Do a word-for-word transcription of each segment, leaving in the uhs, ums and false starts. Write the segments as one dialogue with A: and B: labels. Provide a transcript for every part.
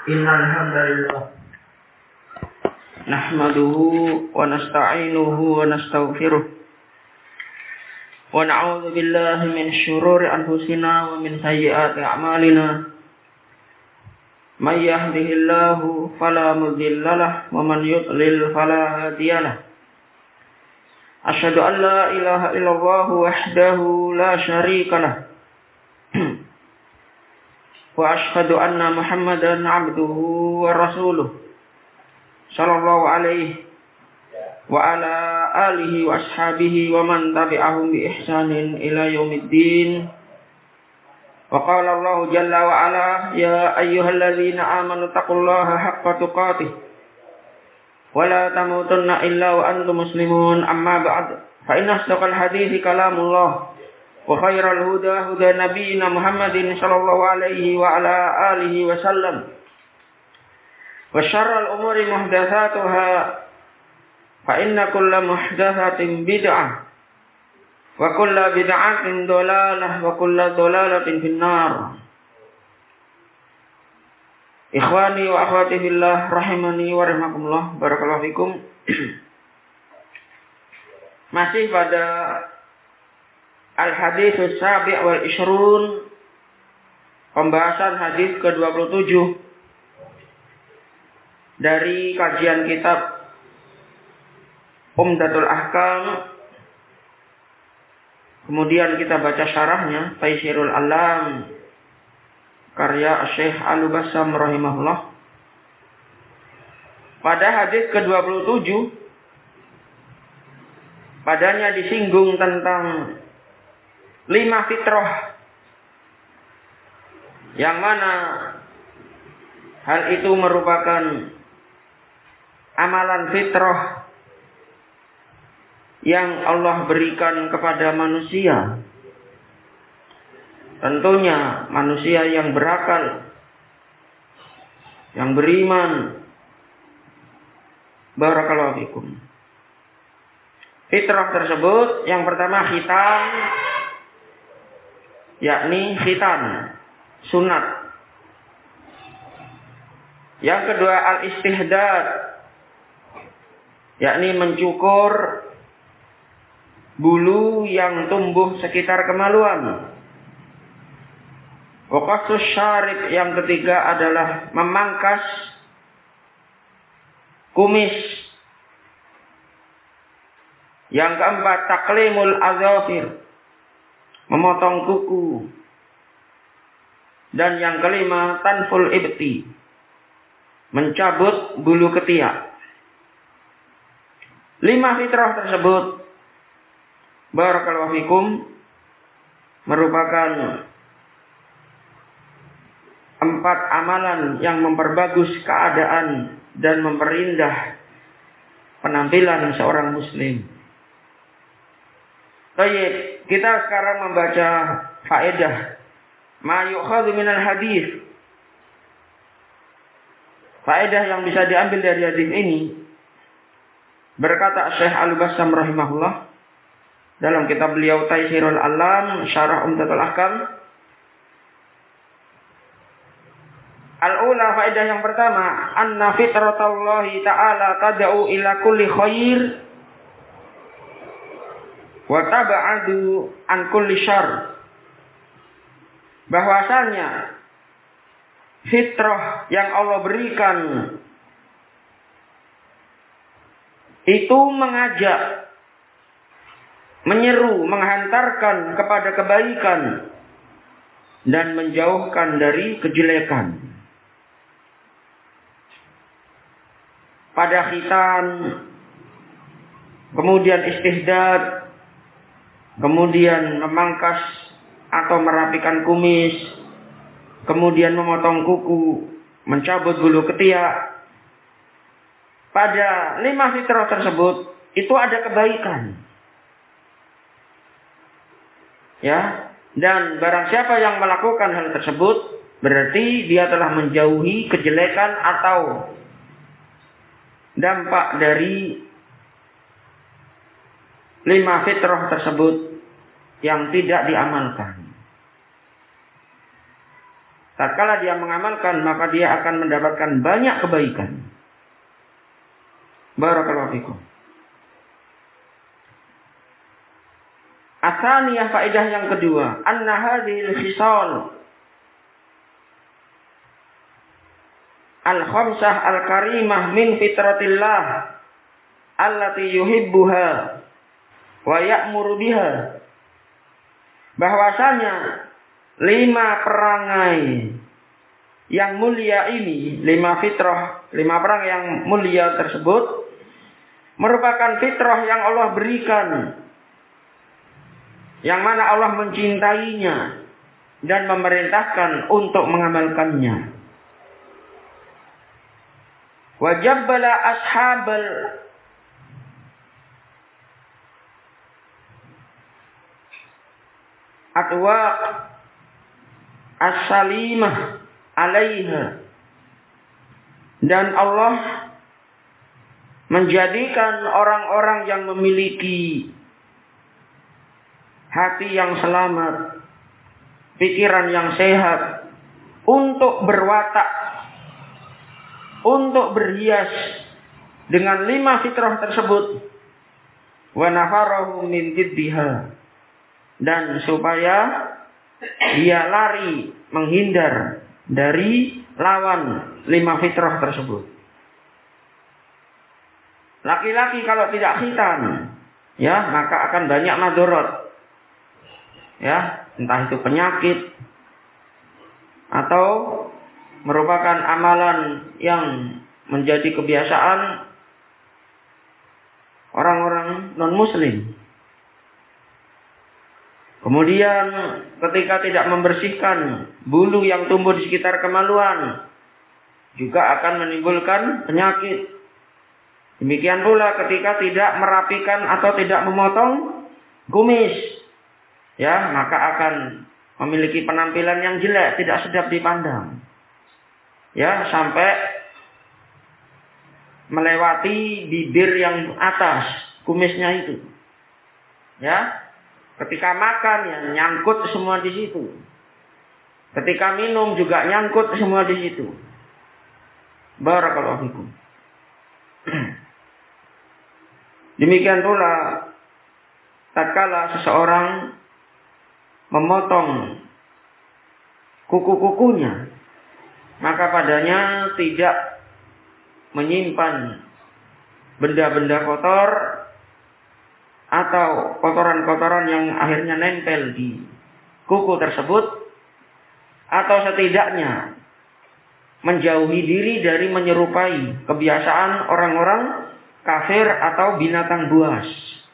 A: Innal hamdalillah nahmaduhu wa nasta'inuhu wa nastaghfiruh wa na'udzu billahi min syururi anfusina wa min sayyiati a'malina. May yahdihillahu fala mudhillalah wa man yudlil fala hadiyalah. Asyhadu an la ilaha illallah wahdahu la syarikalah wa asyhadu anna Muhammadan abduhu wa rasuluh sallallahu alaihi wa ala alihi wa ashabihi wa man tabi'ahum bi ihsanin ila yaumiddin. Wa qala Allah jalla wa ala ya ayyuhalladzina amanu taqullaha haqqa tuqatih wa la tamutunna illa wa antum muslimun. Amma ba'd, fa inna asdaqal hadithi kalamullah wa khairal huda huda nabiyyina Muhammadin sallallahu alaihi wa ala alihi wa sallam. Wa syarral umuri muhdatsatuha fa inna kulla muhdatsatin bid'ah wa kulla bid'atin dhalalah wa kulla dhalalatin finnar. Ikhwani wa akhwati fillah rahimani wa rahimakumullah. Barakallahu fikum. Masih pada Al-Haditsus Sabi' wal Ishrun, pembahasan hadis ke dua puluh tujuh dari kajian kitab Umdatul Ahkam. Kemudian kita baca syarahnya Taysirul Alam karya Syekh Al-Bassam rahimahullah. Pada hadis ke dua puluh tujuh padanya disinggung tentang lima fitrah yang mana hal itu merupakan amalan fitrah yang Allah berikan kepada manusia. Tentunya manusia yang berakal, yang beriman. Barakallahu fikum. Fitrah tersebut yang pertama khitan, yakni khitan, sunat. Yang kedua al-istihdad, yakni mencukur bulu yang tumbuh sekitar kemaluan. Wa qassus syarib, yang ketiga adalah memangkas kumis. Yang keempat taklimul azafir, memotong kuku. Dan yang kelima tanful ibti, mencabut bulu ketiak. Lima fitrah tersebut barakallahu fikum merupakan empat amalan yang memperbagus keadaan dan memperindah penampilan seorang muslim. Baik, kita sekarang membaca faedah ma yu'khadhu minal hadis. Faedah yang bisa diambil dari hadis ini, berkata Syekh Al-Bassam rahimahullah dalam kitab beliau Taysirul Alam Syarah Umdatul Ahkam. Al-ula, faedah yang pertama, anna fitratallahi ta'ala tad'u ila kulli khair wa tab'adu an kulli syarr. Bahwasanya fitrah yang Allah berikan itu mengajak, menyeru, menghantarkan kepada kebaikan dan menjauhkan dari kejelekan. Pada khitan, kemudian istihdad, kemudian memangkas atau merapikan kumis, kemudian memotong kuku, mencabut bulu ketiak. Pada lima fitrah tersebut itu ada kebaikan. Ya, dan barang siapa yang melakukan hal tersebut berarti dia telah menjauhi kejelekan atau dampak dari lima fitrah tersebut yang tidak diamalkan. tatkala dia mengamalkan, maka dia akan mendapatkan banyak kebaikan. Barakallahu fikum. Atsaniyah, faedah yang kedua, anna hadhil khisal al-khamsah al-karimah min fitratillah allati yuhibbuha wa ya'muru biha. Bahwasanya lima perangai yang mulia ini, lima fitrah, lima perang yang mulia tersebut merupakan fitrah yang Allah berikan, yang mana Allah mencintainya dan memerintahkan untuk mengamalkannya. Wajabbala ashabal atwaq as-salimah alaiha. Dan Allah menjadikan orang-orang yang memiliki hati yang selamat, pikiran yang sehat, untuk berwatak, untuk berhias dengan lima fitrah tersebut. Wa nafarahu min diddiha. Dan supaya dia lari, menghindar dari lawan lima fitrah tersebut. Laki-laki kalau tidak khitan, ya, maka akan banyak madorot. Ya, entah itu penyakit atau merupakan amalan yang menjadi kebiasaan orang-orang non-muslim. Kemudian ketika tidak membersihkan bulu yang tumbuh di sekitar kemaluan, juga akan menimbulkan penyakit. Demikian pula ketika tidak merapikan atau tidak memotong kumis, ya, maka akan memiliki penampilan yang jelek, tidak sedap dipandang. Ya, sampai melewati bibir yang atas kumisnya itu. Ya, ketika makan ya nyangkut semua di situ. Ketika minum juga nyangkut semua di situ. Barakallahu fikum. Demikian pula tatkala seseorang memotong kuku-kukunya, maka padanya tidak menyimpan benda-benda kotor atau kotoran-kotoran yang akhirnya nempel di kuku tersebut, atau setidaknya menjauhi diri dari menyerupai kebiasaan orang-orang kafir atau binatang buas.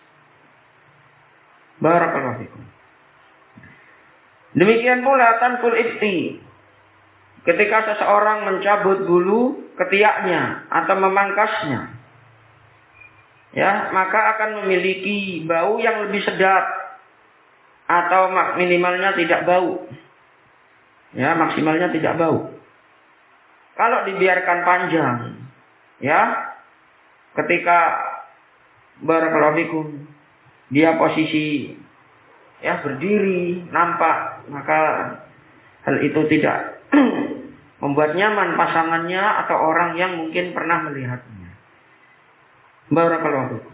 A: Barakallahu fikum. Demikian pula tanful ibti. Ketika seseorang mencabut bulu ketiaknya atau memangkasnya, ya, maka akan memiliki bau yang lebih sedap atau minimalnya tidak bau. Ya, maksimalnya tidak bau. Kalau dibiarkan panjang, ya, ketika barakallahu fikum dia posisi ya berdiri nampak, maka hal itu tidak membuat nyaman pasangannya atau orang yang mungkin pernah melihatnya. Barakallahu fikum.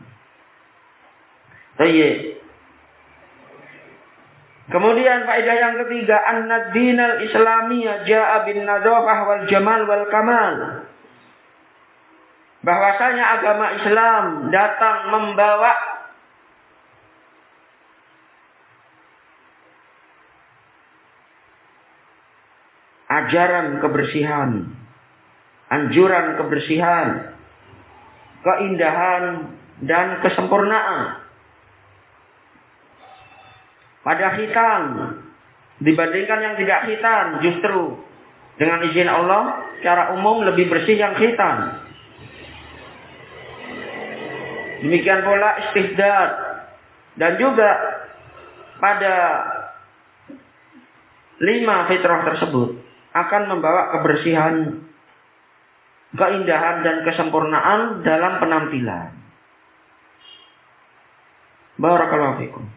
A: Baik. Kemudian faedah yang ketiga, anna dinal islamiyya jaa bin nadhafah wal jamal wal kamal. Bahwasanya agama Islam datang membawa ajaran kebersihan, anjuran kebersihan, keindahan dan kesempurnaan. Pada khitan dibandingkan yang tidak khitan, justru dengan izin Allah secara umum lebih bersih yang khitan. Demikian pula istihdad, dan juga pada lima fitrah tersebut akan membawa kebersihan, keindahan dan kesempurnaan dalam penampilan. Barakallahu fikum.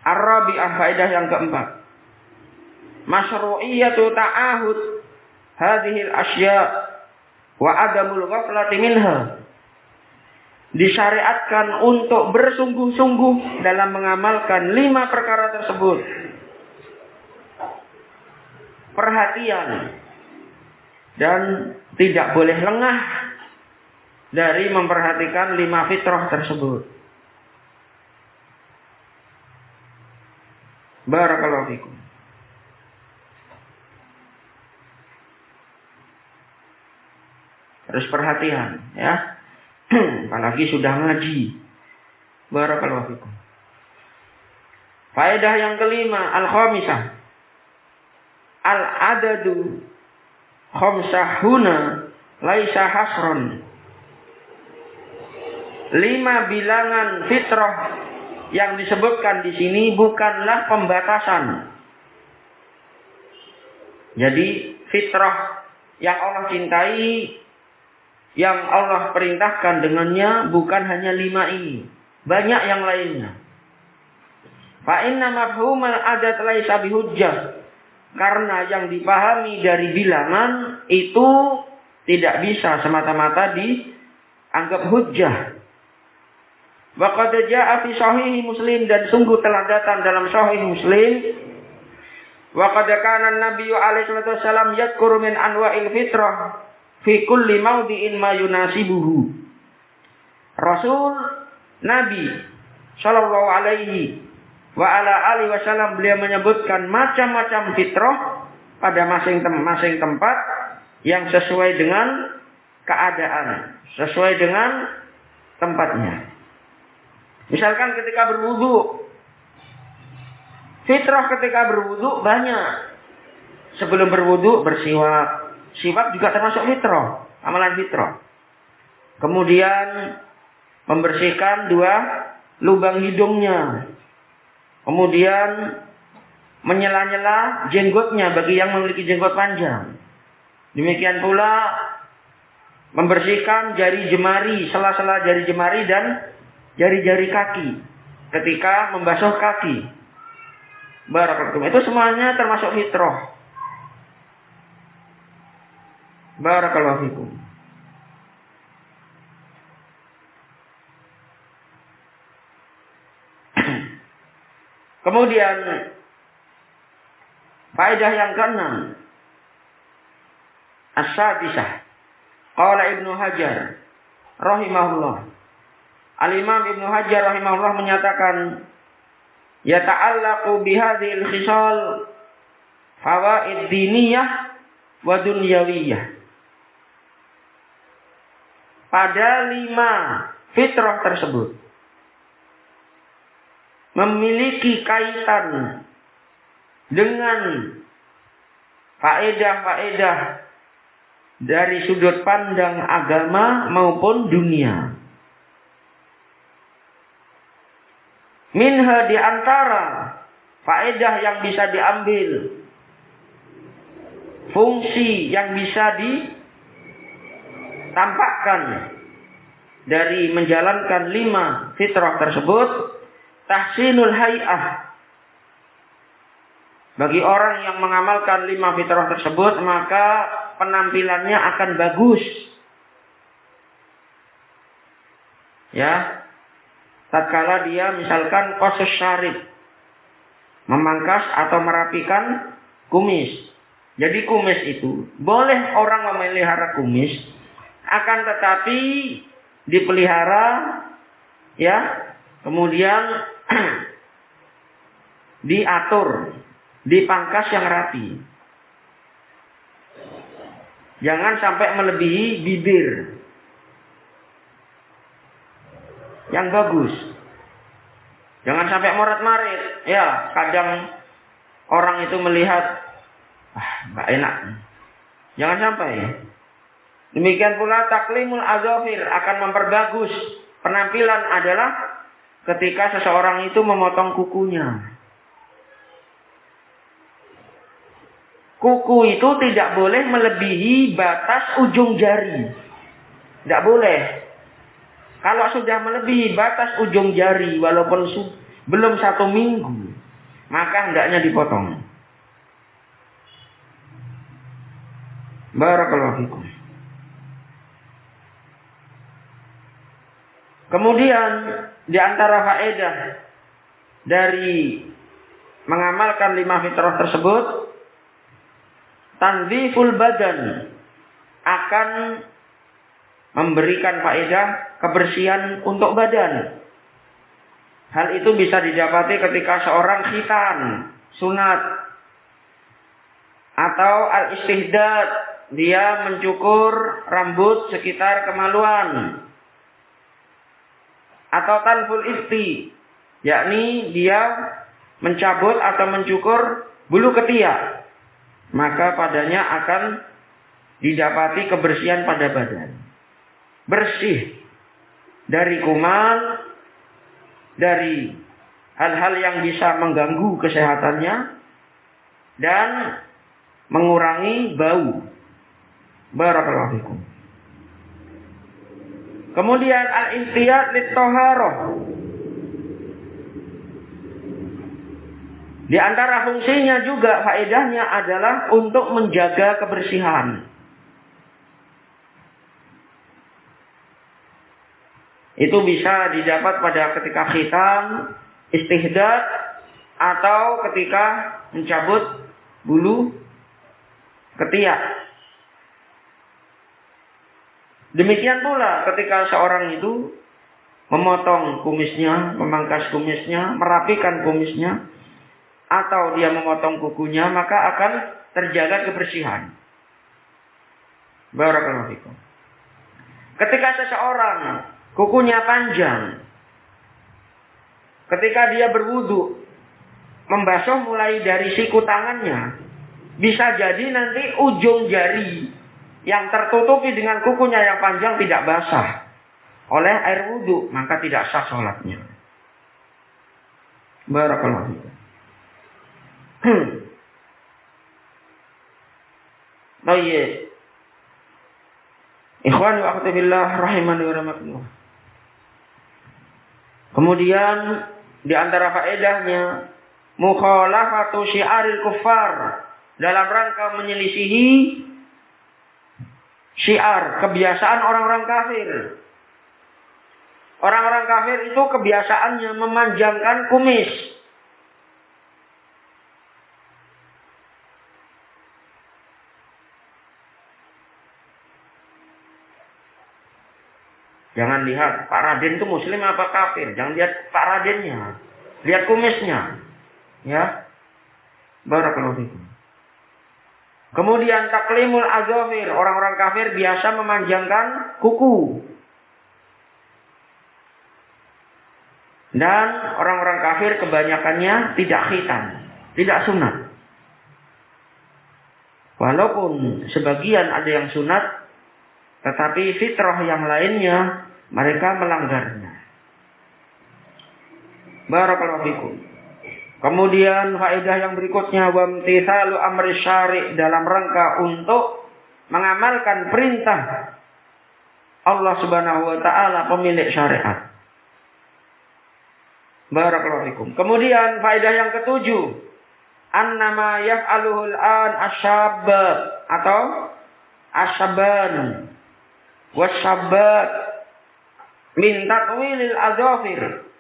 A: Ar-rabi'ah, faedah yang keempat. Masyru'iyatu ta'ahud hadhil asya wa adamul ghaflati minha. Disyariatkan untuk bersungguh-sungguh dalam mengamalkan lima perkara tersebut. Perhatian dan tidak boleh lengah dari memperhatikan lima fitrah tersebut. Barakallahu fikum. Harus perhatian, ya. Apalagi sudah ngaji. Barakallahu fikum. Faedah yang kelima, al-khamisah. Al-adadu khamsahuna laisa hasron. Lima bilangan fitrah yang disebutkan di sini bukanlah pembatasan. Jadi fitrah yang Allah cintai, yang Allah perintahkan dengannya bukan hanya lima ini, banyak yang lainnya. Fa inna mafhumal adat laisa bihujjah. Karena yang dipahami dari bilangan itu tidak bisa semata-mata dianggap hujjah. Wa qad jaa'a fi sahih Muslim, dan sungguh telah datang dalam sahih Muslim. Wa qad kana an-nabiyyu alaihi wasallam yadhkuru min anwa'il fitrah fi kulli mawdi'in ma yunasibuhu. Rasul Nabi sallallahu alaihi wa ala alihi wasallam beliau menyebutkan macam-macam fitrah pada masing-masing tempat yang sesuai dengan keadaan, sesuai dengan tempatnya. Misalkan ketika berwudu, fitrah ketika berwudu banyak. Sebelum berwudu bersiwak. Siwak juga termasuk fitrah, amalan fitrah. Kemudian membersihkan dua lubang hidungnya. Kemudian menyela-nyela jenggotnya bagi yang memiliki jenggot panjang. Demikian pula membersihkan jari jemari, sela-sela jari jemari dan jari-jari kaki ketika membasuh kaki. Barakallahu. Itu semuanya termasuk fitrah. Barakallahu fikum. Kemudian faedah yang keenam, as-sadisah. Qala Ibnu Hajar rahimahullah. Al-Imam Ibnu Hajar rahimahullah menyatakan, yata'allaqu bihadhil khisal fawaid diniyah wa dunyawiyah. Pada lima fitrah tersebut memiliki kaitan dengan faedah-faedah dari sudut pandang agama maupun dunia. Minha di antara faedah yang bisa diambil, fungsi yang bisa ditampakkan dari menjalankan lima fitrah tersebut, tahsinul hay'ah. Bagi orang yang mengamalkan lima fitrah tersebut, maka penampilannya akan bagus. Ya, tatkala dia misalkan qasus syarib, memangkas atau merapikan kumis. Jadi kumis itu boleh orang memelihara kumis, akan tetapi dipelihara, ya, kemudian diatur, dipangkas yang rapi. Jangan sampai melebihi bibir. Yang bagus. Jangan sampai morat-marit. Ya, kadang orang itu melihat, ah, enggak enak. Jangan sampai. Demikian pula taklimul azafir, akan memperbagus penampilan adalah ketika seseorang itu memotong kukunya. Kuku itu tidak boleh melebihi batas ujung jari. Tidak boleh. Kalau sudah melebihi batas ujung jari, walaupun su- belum satu minggu, maka hendaknya dipotong. Barakallahu fikum. Kemudian di antara faedah dari mengamalkan lima fitrah tersebut, tanziful badan akan memberikan faedah kebersihan untuk badan. Hal itu bisa didapati ketika seorang khitan, sunat, atau al-istihdad, dia mencukur rambut sekitar kemaluan. Atau tanful isti, yakni dia mencabut atau mencukur bulu ketiak. Maka padanya akan didapati kebersihan pada badan. Bersih dari kuman, dari hal-hal yang bisa mengganggu kesehatannya, dan mengurangi bau. Barakallahu fikum. Kemudian al-ihtiyat lit-thaharah. Di antara fungsinya juga faedahnya adalah untuk menjaga kebersihan. Itu bisa didapat pada ketika khitan, istihdad, atau ketika mencabut bulu ketiak. Demikian pula ketika seorang itu memotong kumisnya, memangkas kumisnya, merapikan kumisnya, atau dia memotong kukunya, maka akan terjaga kebersihan. Barakallahu fikum. Ketika seseorang kukunya panjang, ketika dia berwudu, membasuh mulai dari siku tangannya, bisa jadi nanti ujung jari yang tertutupi dengan kukunya yang panjang tidak basah oleh air wudu, maka tidak sah sholatnya. Barakallahu fikum. Baik. Ikhwan wa akhwati billah rahimani wa rahmatullah. Kemudian di antara faedahnya mukhalafatu syiaril kuffar, dalam rangka menyelisihi syiar, kebiasaan orang-orang kafir. Orang-orang kafir itu kebiasaannya memanjangkan kumis. Jangan lihat Pak Raden itu muslim apa kafir. Jangan lihat Pak Radennya. Lihat kumisnya. Ya. Barakallahu fikum. Kemudian taklimul azafir. Orang-orang kafir biasa memanjangkan kuku. Dan orang-orang kafir kebanyakannya tidak khitan. Tidak sunat. Walaupun sebagian ada yang sunat, tetapi fitrah yang lainnya mereka melanggarnya. Barakallahu fikum. Kemudian faedah yang berikutnya, wamtithalu amri syari', dalam rangka untuk mengamalkan perintah Allah Subhanahu wa taala pemilik syariat. Barakallahu fikum. Kemudian faedah yang ketujuh, annama yaf'aluhul an asyab atau asyaban wasyabat min tatwilil azafir.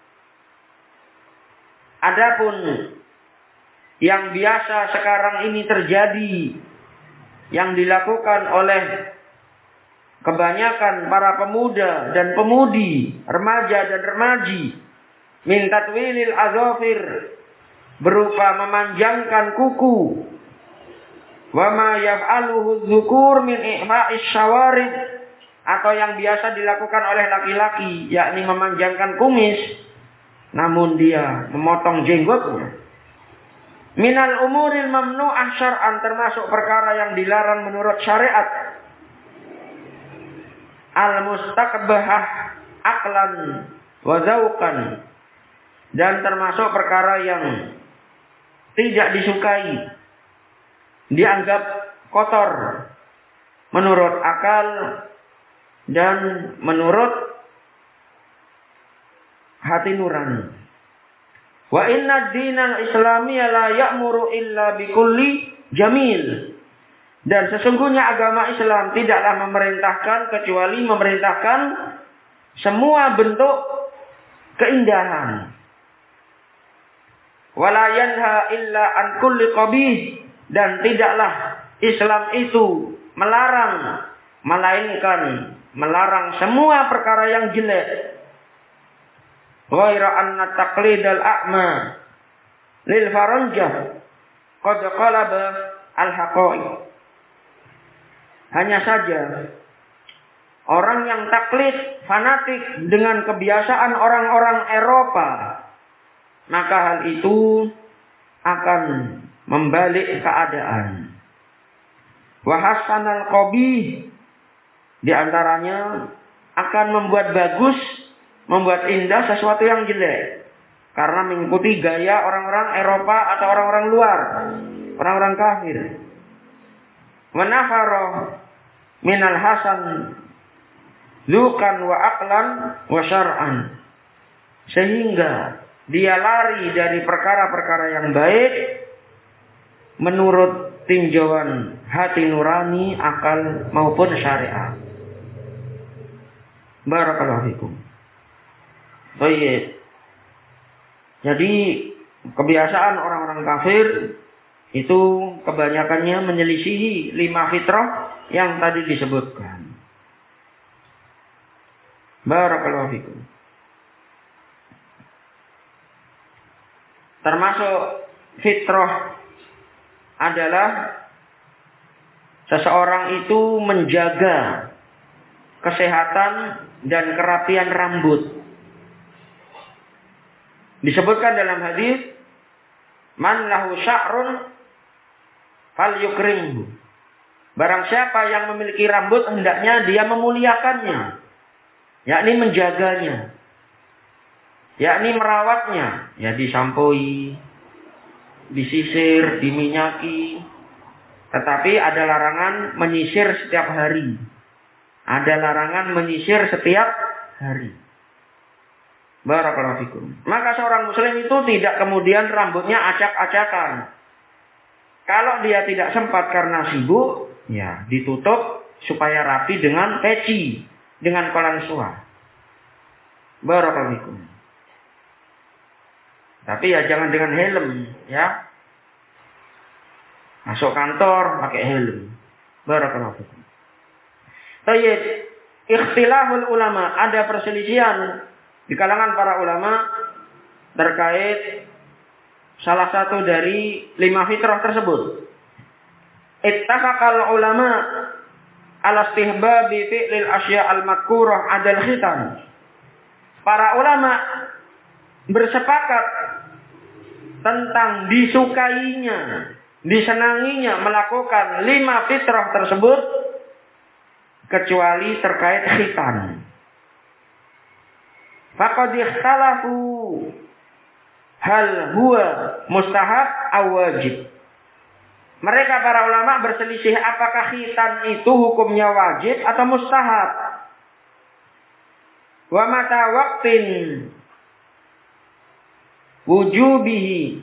A: Adapun yang biasa sekarang ini terjadi, yang dilakukan oleh kebanyakan para pemuda dan pemudi, remaja dan remaji, min tatwilil azafir, berupa memanjangkan kuku, wa ma yaf'aluhu dzukur min ihfa'is syawarib, atau yang biasa dilakukan oleh laki-laki, yakni memanjangkan kumis, namun dia memotong jenggotnya. Minal umuril mamnu'ah syar'an, termasuk perkara yang dilarang menurut syariat. Al-mustaqbahah aklan wa dzauqan, dan termasuk perkara yang tidak disukai, dianggap kotor menurut akal dan menurut hati nurani. Wa inna dinal islamiyya la ya'muru illa bikulli jamil. Dan sesungguhnya agama Islam tidaklah memerintahkan kecuali memerintahkan semua bentuk keindahan. Wala yanha illa an kulli qabih. Dan tidaklah Islam itu melarang, melainkan melarang semua perkara yang jelek. Ghaira anna taqlidal a'ma lil faranjah qad qalaba al haqa'iq. Hanya saja orang yang taklid fanatik dengan kebiasaan orang-orang Eropa, maka hal itu akan membalik keadaan. Wa hasanal qabih, di antaranya akan membuat bagus, membuat indah sesuatu yang jelek karena mengikuti gaya orang-orang Eropa atau orang-orang luar, orang-orang kafir. Wa nafara minal hasan lukan wa aqlan wa syar'an, sehingga dia lari dari perkara-perkara yang baik menurut tinjauan hati nurani, akal maupun syariat. Barakallahu fikum. Baik. Jadi kebiasaan orang-orang kafir itu kebanyakannya menyelisihi lima fitrah yang tadi disebutkan. Barakallahu fikum. Termasuk fitrah adalah seseorang itu menjaga kesehatan dan kerapian rambut. Disebutkan dalam hadis, man lahu sya'run falyukrimhu. Barang siapa yang memiliki rambut, hendaknya dia memuliakannya, yakni menjaganya, yakni merawatnya, ya disampoi, disisir, diminyaki. Tetapi ada larangan menyisir setiap hari. Ada larangan menyisir setiap hari. Barakallahu fikum. Maka seorang muslim itu tidak kemudian rambutnya acak-acakan. Kalau dia tidak sempat karena sibuk, ya ditutup supaya rapi dengan peci, dengan kolan suah. Barakallahu fikum. Tapi ya jangan dengan helm, ya. Masuk kantor pakai helm. Barakallahu fikum. Tayyib, ikhtilaful ulama, ada perselisihan di kalangan para ulama terkait salah satu dari lima fitrah tersebut. Ittafaqal ulama ala istihbabi fi'lil asya' al-madhkurah adal khitan. Para ulama bersepakat tentang disukainya, disenanginya melakukan lima fitrah tersebut kecuali terkait khitan. Faqad ikhtalafu hal huwa mustahab aw wajib. Mereka para ulama berselisih apakah khitan itu hukumnya wajib atau mustahab. Wa mata waqtin wujubihi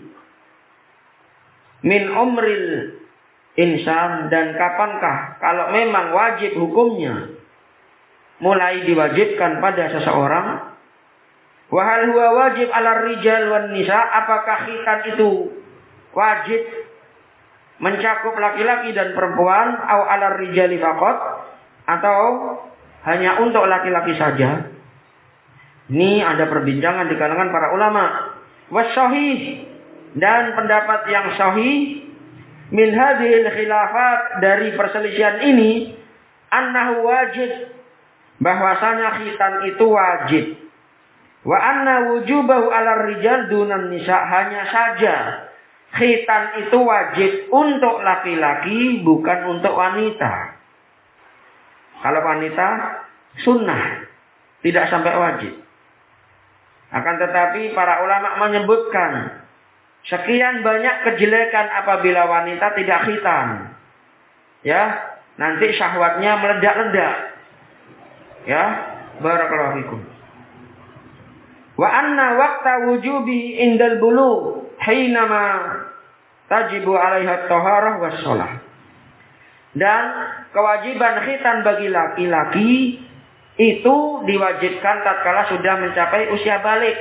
A: min umril insan, dan kapankah kalau memang wajib hukumnya mulai diwajibkan pada seseorang. Wa hal huwa wajib ala rijal wan nisa, apakah khitan itu wajib mencakup laki-laki dan perempuan, au ala rijali faqat, atau hanya untuk laki-laki saja. Ini ada perbincangan di kalangan para ulama. Wassahih, dan pendapat yang sahih min hadhil khilafat, dari perselisihan ini, annahu wajib, bahwasanya khitan itu wajib. Wa anna wujubahu ala rijal dunan nisa, hanya saja khitan itu wajib untuk laki-laki, bukan untuk wanita. Kalau wanita sunnah, tidak sampai wajib. Akan tetapi para ulama menyebutkan sekian banyak kejelekan apabila wanita tidak khitan. Ya, nanti syahwatnya meledak-ledak. Ya, barakallahu fikum. Wa anna waqta wujubi indal bulu hinama tajibu alaiha taharah was shalah. Dan kewajiban khitan bagi laki-laki itu diwajibkan tatkala sudah mencapai usia balik.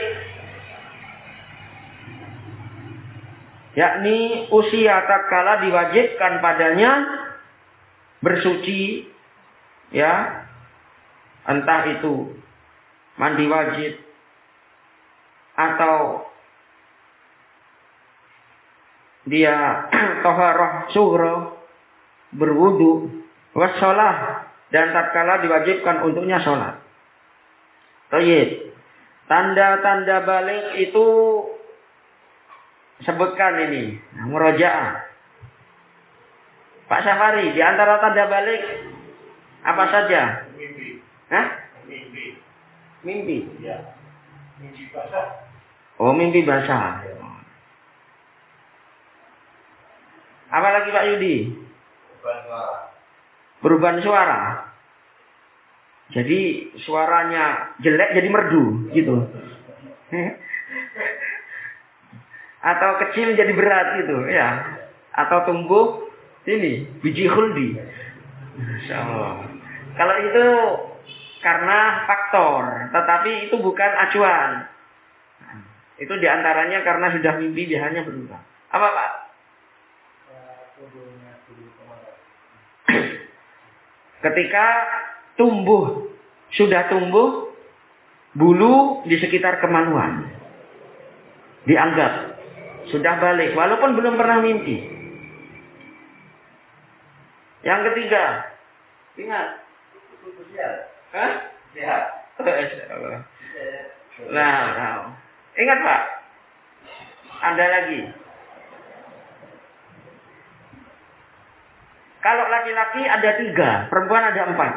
A: Yakni usia tatkala diwajibkan padanya bersuci, ya, entah itu mandi wajib atau dia taharah sughra, berwudu, wassalah, dan tatkala diwajibkan untuknya sholat. Baik. Tanda-tanda balik itu sebutkan ini, nah, murojaah. Pak Syafari, di antara tanda balik apa saja?
B: Mimpi.
A: Hah?
B: Mimpi.
A: Mimpi.
B: Ya. Mimpi basah.
A: Oh, mimpi basah. Apa lagi Pak Yudi?
B: Perubahan suara.
A: Perubahan suara. Jadi suaranya jelek jadi merdu gitu. Atau kecil jadi berat gitu, ya. Atau tumbuh ini biji khuldi. Insyaallah. Kalau itu karena faktor, tetapi itu bukan acuan. Itu diantaranya karena sudah mimpi biasanya berubah. Apa Pak? Ketika tumbuh, sudah tumbuh bulu di sekitar kemaluan, dianggap sudah balik, walaupun belum pernah mimpi. Yang ketiga, ingat, hah?
B: Sehat.
A: Nah, nah, ingat Pak, ada lagi. Kalau laki-laki ada tiga, perempuan ada empat.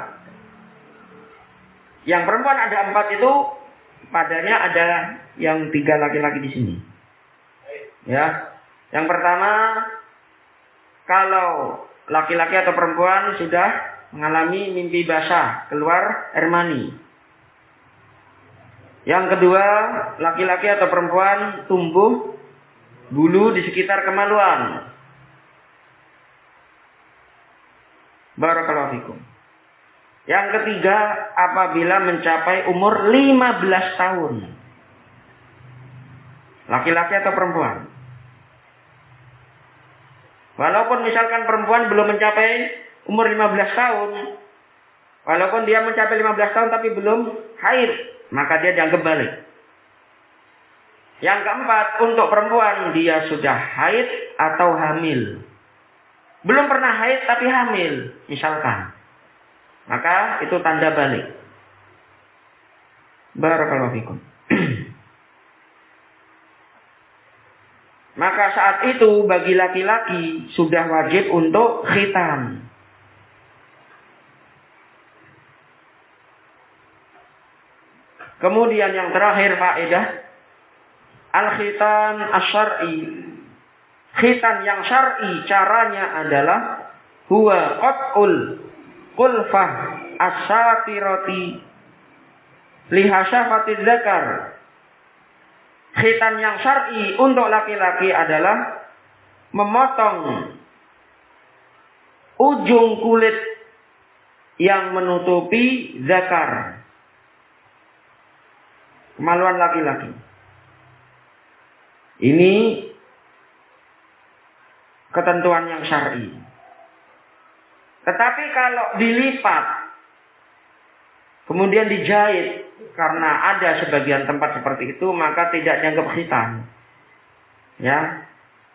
A: Yang perempuan ada empat itu padanya ada yang tiga laki-laki di sini. Ya, yang pertama, kalau laki-laki atau perempuan sudah mengalami mimpi basah, keluar air mani. Yang kedua, laki-laki atau perempuan tumbuh bulu di sekitar kemaluan. Barakallahu fikum. Yang ketiga, apabila mencapai umur lima belas tahun. Laki-laki atau perempuan. Walaupun misalkan perempuan belum mencapai umur lima belas tahun. Walaupun dia mencapai lima belas tahun tapi belum haid, maka dia dianggap balik. Yang keempat, untuk perempuan dia sudah haid atau hamil. Belum pernah haid tapi hamil, misalkan. Maka itu tanda balik. Barakallahu fikum. Maka saat itu bagi laki-laki sudah wajib untuk khitan. Kemudian yang terakhir faedah, al-khitan asy-syar'i. Khitan yang syar'i caranya adalah huwa qat'ul qulfah as-satirati lihasyafati dzakar. Khitan yang syar'i untuk laki-laki adalah memotong ujung kulit yang menutupi zakar, kemaluan laki-laki. Ini ketentuan yang syar'i. Tetapi kalau dilipat, kemudian dijahit, karena ada sebagian tempat seperti itu, maka tidak dianggap khitan. Ya.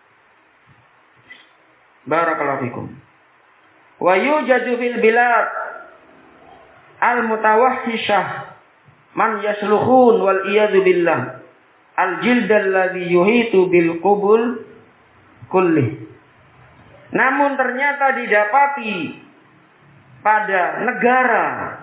A: Barakallahu fikum. Wa yujadu fil bilad al-mutawahhishah man yaslukhun wal iyadu billah al-jild alladhi yuhitu bil qubul kulli. Namun ternyata didapati pada negara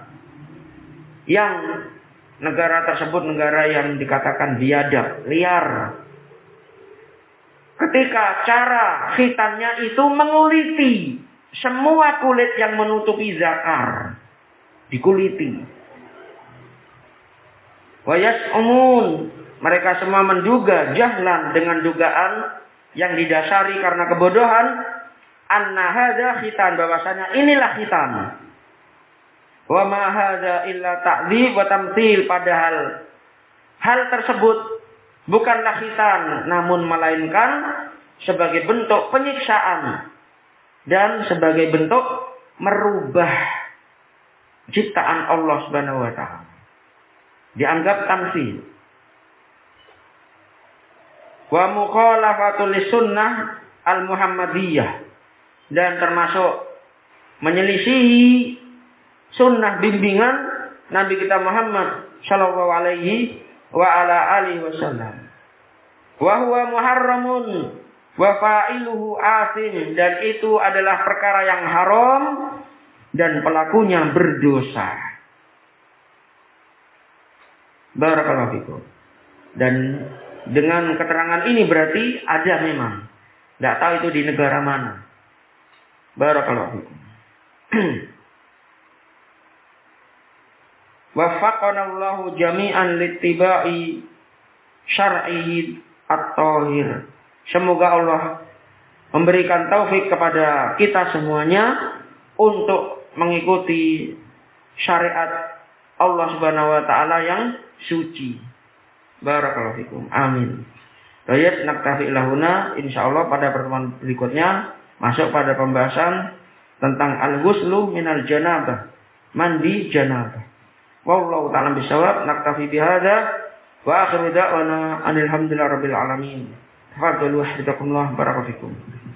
A: yang negara tersebut negara yang dikatakan biadab, liar. Ketika cara khitannya itu menguliti semua kulit yang menutupi zakar, dikuliti. Wa yas'umun, mereka semua menduga jahlan dengan dugaan yang didasari karena kebodohan, anna hadza khitan, bahwasanya inilah khitan. Wa ma hadza illa ta'dzib wa tamtsil, padahal hal tersebut bukanlah khitan namun melainkan sebagai bentuk penyiksaan dan sebagai bentuk merubah ciptaan Allah Subhanahu wa taala. Dianggap tamtsil. Wa mukhalafatul sunnah al-Muhammadiyah, dan termasuk menyelisihi sunnah bimbingan Nabi kita Muhammad sallallahu alaihi wa ala alihi wasallam. Wa huwa muharramun wa fa'iluhu asim, dan itu adalah perkara yang haram dan pelakunya berdosa. Barakallahu fikum. Dan dengan keterangan ini berarti ada memang. Tidak tahu itu di negara mana. Barakallahu fikum. Waffaqanallahu jami'an littiba'i syar'ihi at-tahir. Semoga Allah memberikan taufik kepada kita semuanya untuk mengikuti syariat Allah Subhanahu wa taala yang suci. Barakallahu fikum. Amin. Baik, naktafi lahuna, insyaallah pada pertemuan berikutnya masuk pada pembahasan tentang al-ghuslu minal janabah, mandi janabah. Wallahu ta'ala bisawab, naktafi bihadza wa akhiru da'wana alhamdulillahi rabbil alamin. Fadlu hafizakumullah, barakallahu fikum.